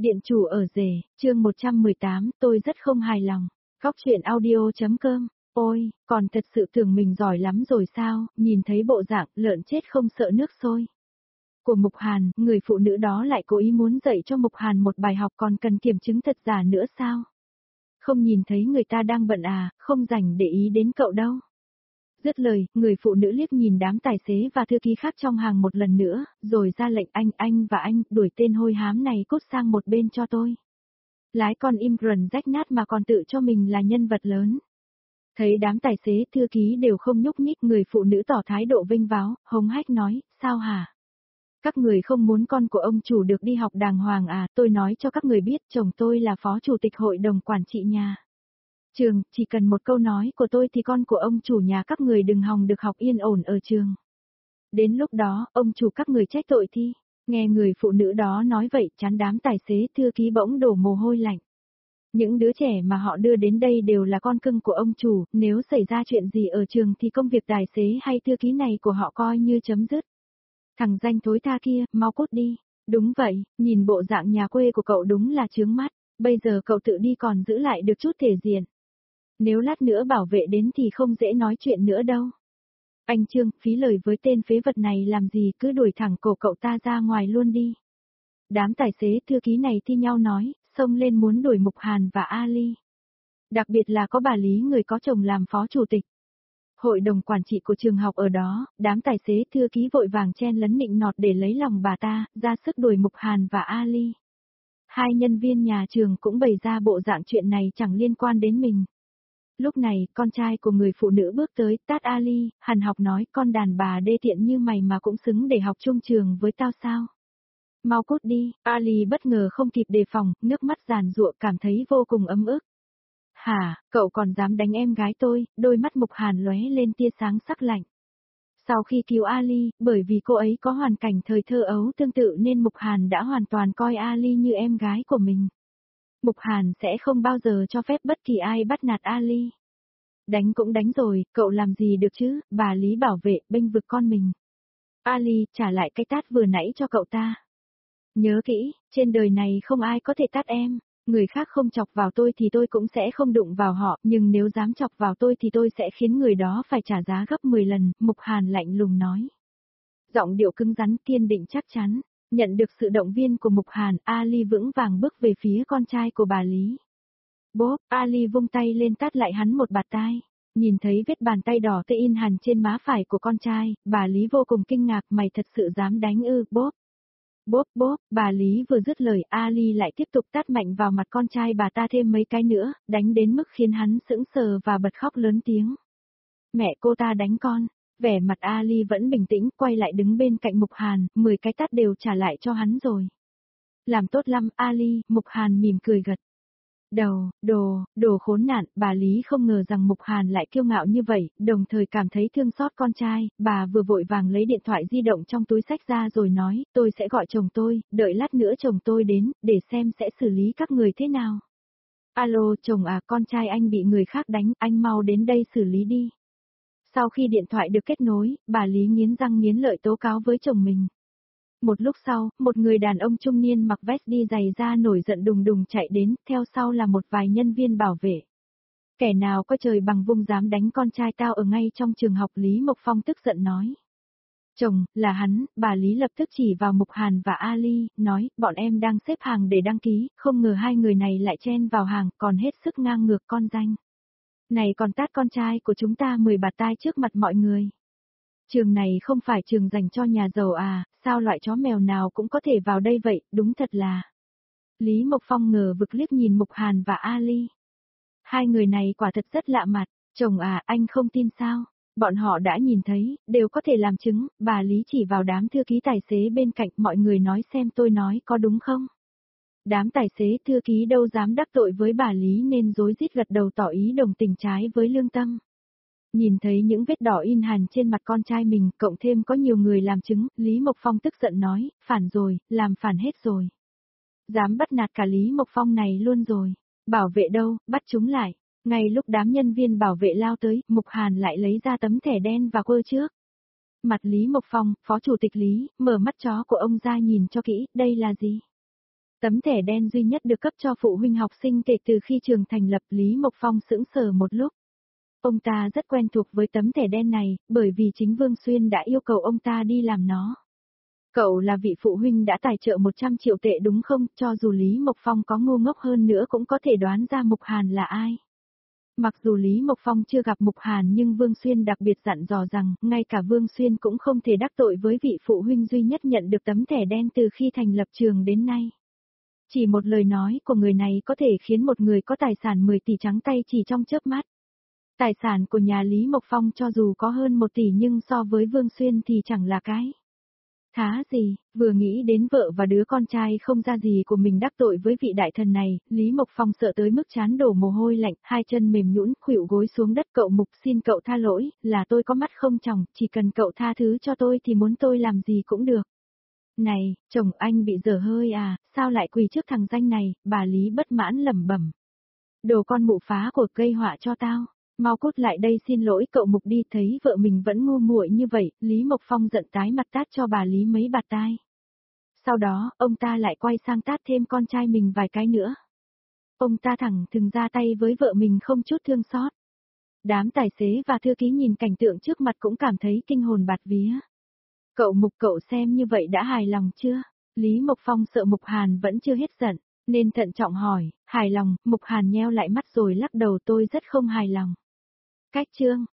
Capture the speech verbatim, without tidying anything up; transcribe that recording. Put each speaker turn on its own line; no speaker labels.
Điện chủ ở rể, chương một trăm mười tám, tôi rất không hài lòng. Góc truyện audio.com, ôi, còn thật sự tưởng mình giỏi lắm rồi sao, nhìn thấy bộ dạng lợn chết không sợ nước sôi. Của Mục Hàn, người phụ nữ đó lại cố ý muốn dạy cho Mục Hàn một bài học còn cần kiểm chứng thật giả nữa sao? Không nhìn thấy người ta đang bận à, không rảnh để ý đến cậu đâu. Dứt lời, người phụ nữ liếc nhìn đám tài xế và thư ký khác trong hàng một lần nữa, rồi ra lệnh anh, anh và anh, đuổi tên hôi hám này cút sang một bên cho tôi. Lái con im rần rách nát mà còn tự cho mình là nhân vật lớn. Thấy đám tài xế thư ký đều không nhúc nhích, người phụ nữ tỏ thái độ vênh váo, hống hách nói, sao hả? Các người không muốn con của ông chủ được đi học đàng hoàng à, tôi nói cho các người biết chồng tôi là phó chủ tịch hội đồng quản trị nhà. Trường, chỉ cần một câu nói của tôi thì con của ông chủ nhà các người đừng hòng được học yên ổn ở trường. Đến lúc đó, ông chủ các người trách tội thi. Nghe người phụ nữ đó nói vậy, chán đám tài xế thư ký bỗng đổ mồ hôi lạnh. Những đứa trẻ mà họ đưa đến đây đều là con cưng của ông chủ, nếu xảy ra chuyện gì ở trường thì công việc tài xế hay thư ký này của họ coi như chấm dứt. Thằng danh thối tha kia, mau cút đi. Đúng vậy, nhìn bộ dạng nhà quê của cậu đúng là chướng mắt, bây giờ cậu tự đi còn giữ lại được chút thể diện. Nếu lát nữa bảo vệ đến thì không dễ nói chuyện nữa đâu. Anh Trương, phí lời với tên phế vật này làm gì, cứ đuổi thẳng cổ cậu ta ra ngoài luôn đi. Đám tài xế thư ký này thi nhau nói, xông lên muốn đuổi Mục Hàn và Ali. Đặc biệt là có bà Lý người có chồng làm phó chủ tịch. Hội đồng quản trị của trường học ở đó, đám tài xế thư ký vội vàng chen lấn nịnh nọt để lấy lòng bà ta, ra sức đuổi Mục Hàn và Ali. Hai nhân viên nhà trường cũng bày ra bộ dạng chuyện này chẳng liên quan đến mình. Lúc này, con trai của người phụ nữ bước tới, tát Ali, hằn học nói, con đàn bà đê tiện như mày mà cũng xứng để học chung trường với tao sao? Mau cút đi, Ali bất ngờ không kịp đề phòng, nước mắt giàn giụa cảm thấy vô cùng ấm ức. Hả, cậu còn dám đánh em gái tôi, đôi mắt Mục Hàn lóe lên tia sáng sắc lạnh. Sau khi cứu Ali, bởi vì cô ấy có hoàn cảnh thời thơ ấu tương tự nên Mục Hàn đã hoàn toàn coi Ali như em gái của mình. Mục Hàn sẽ không bao giờ cho phép bất kỳ ai bắt nạt Ali. Đánh cũng đánh rồi, cậu làm gì được chứ, bà Lý bảo vệ, bênh vực con mình. Ali, trả lại cái tát vừa nãy cho cậu ta. Nhớ kỹ, trên đời này không ai có thể tát em, người khác không chọc vào tôi thì tôi cũng sẽ không đụng vào họ, nhưng nếu dám chọc vào tôi thì tôi sẽ khiến người đó phải trả giá gấp mười lần, Mục Hàn lạnh lùng nói. Giọng điệu cứng rắn kiên định chắc chắn. Nhận được sự động viên của Mục Hàn, Ali vững vàng bước về phía con trai của bà Lý. Bốp, Ali vung tay lên tát lại hắn một bạt tai. Nhìn thấy vết bàn tay đỏ tê in hằn trên má phải của con trai, bà Lý vô cùng kinh ngạc, mày thật sự dám đánh ư, bốp. Bốp bốp, bà Lý vừa dứt lời, Ali lại tiếp tục tát mạnh vào mặt con trai bà ta thêm mấy cái nữa, đánh đến mức khiến hắn sững sờ và bật khóc lớn tiếng. Mẹ cô ta đánh con. Vẻ mặt Ali vẫn bình tĩnh, quay lại đứng bên cạnh Mục Hàn, mười cái tát đều trả lại cho hắn rồi. Làm tốt lắm, Ali, Mục Hàn mỉm cười gật. Đầu, đồ, đồ khốn nạn, bà Lý không ngờ rằng Mục Hàn lại kiêu ngạo như vậy, đồng thời cảm thấy thương xót con trai, bà vừa vội vàng lấy điện thoại di động trong túi xách ra rồi nói, tôi sẽ gọi chồng tôi, đợi lát nữa chồng tôi đến, để xem sẽ xử lý các người thế nào. Alo, chồng à, con trai anh bị người khác đánh, anh mau đến đây xử lý đi. Sau khi điện thoại được kết nối, bà Lý nghiến răng nghiến lợi tố cáo với chồng mình. Một lúc sau, một người đàn ông trung niên mặc vest đi giày da nổi giận đùng đùng chạy đến, theo sau là một vài nhân viên bảo vệ. Kẻ nào có trời bằng vung dám đánh con trai tao ở ngay trong trường học, Lý Mộc Phong tức giận nói. Chồng, là hắn, bà Lý lập tức chỉ vào Mục Hàn và Ali, nói, bọn em đang xếp hàng để đăng ký, không ngờ hai người này lại chen vào hàng, còn hết sức ngang ngược con danh. Này còn tát con trai của chúng ta mười bạt tai trước mặt mọi người. Trường này không phải trường dành cho nhà giàu à, sao loại chó mèo nào cũng có thể vào đây vậy, đúng thật là. Lý Mộc Phong ngờ vực liếc nhìn Mục Hàn và Ali. Hai người này quả thật rất lạ mặt, chồng à, anh không tin sao, bọn họ đã nhìn thấy, đều có thể làm chứng, bà Lý chỉ vào đám thư ký tài xế bên cạnh, mọi người nói xem tôi nói có đúng không. Đám tài xế thư ký đâu dám đắc tội với bà Lý nên rối rít gật đầu tỏ ý đồng tình trái với lương tâm. Nhìn thấy những vết đỏ in hằn trên mặt con trai mình, cộng thêm có nhiều người làm chứng, Lý Mộc Phong tức giận nói, phản rồi, làm phản hết rồi. Dám bắt nạt cả Lý Mộc Phong này luôn rồi. Bảo vệ đâu, bắt chúng lại. Ngay lúc đám nhân viên bảo vệ lao tới, Mục Hàn lại lấy ra tấm thẻ đen và quơ trước. Mặt Lý Mộc Phong, phó chủ tịch Lý, mở mắt chó của ông ra nhìn cho kỹ, đây là gì? Tấm thẻ đen duy nhất được cấp cho phụ huynh học sinh kể từ khi trường thành lập. Lý Mộc Phong sững sờ một lúc. Ông ta rất quen thuộc với tấm thẻ đen này, bởi vì chính Vương Xuyên đã yêu cầu ông ta đi làm nó. Cậu là vị phụ huynh đã tài trợ một trăm triệu tệ đúng không? Cho dù Lý Mộc Phong có ngu ngốc hơn nữa cũng có thể đoán ra Mục Hàn là ai. Mặc dù Lý Mộc Phong chưa gặp Mục Hàn nhưng Vương Xuyên đặc biệt dặn dò rằng, ngay cả Vương Xuyên cũng không thể đắc tội với vị phụ huynh duy nhất nhận được tấm thẻ đen từ khi thành lập trường đến nay. Chỉ một lời nói của người này có thể khiến một người có tài sản mười tỷ trắng tay chỉ trong chớp mắt. Tài sản của nhà Lý Mộc Phong cho dù có hơn một tỷ nhưng so với Vương Xuyên thì chẳng là cái thá gì. Vừa nghĩ đến vợ và đứa con trai không ra gì của mình đắc tội với vị đại thần này, Lý Mộc Phong sợ tới mức trán đổ mồ hôi lạnh, hai chân mềm nhũn, khuỵu gối xuống đất. Cậu Mục, xin cậu tha lỗi, là tôi có mắt không tròng, chỉ cần cậu tha thứ cho tôi thì muốn tôi làm gì cũng được. Này, chồng anh bị dở hơi à, sao lại quỳ trước thằng danh này? Bà Lý bất mãn lẩm bẩm. Đồ con mụ phá của gây họa cho tao. Mau cút lại đây, xin lỗi. Cậu Mục đi, thấy vợ mình vẫn ngu muội như vậy, Lý Mộc Phong giận tái mặt tát cho bà Lý mấy bạt tai. Sau đó, ông ta lại quay sang tát thêm con trai mình vài cái nữa. Ông ta thẳng thừng ra tay với vợ mình không chút thương xót. Đám tài xế và thư ký nhìn cảnh tượng trước mặt cũng cảm thấy kinh hồn bạt vía. Cậu Mục, cậu xem như vậy đã hài lòng chưa? Lý Mộc Phong sợ Mục Hàn vẫn chưa hết giận, nên thận trọng hỏi. Hài lòng? Mục Hàn nheo lại mắt rồi lắc đầu, tôi rất không hài lòng. Cách chương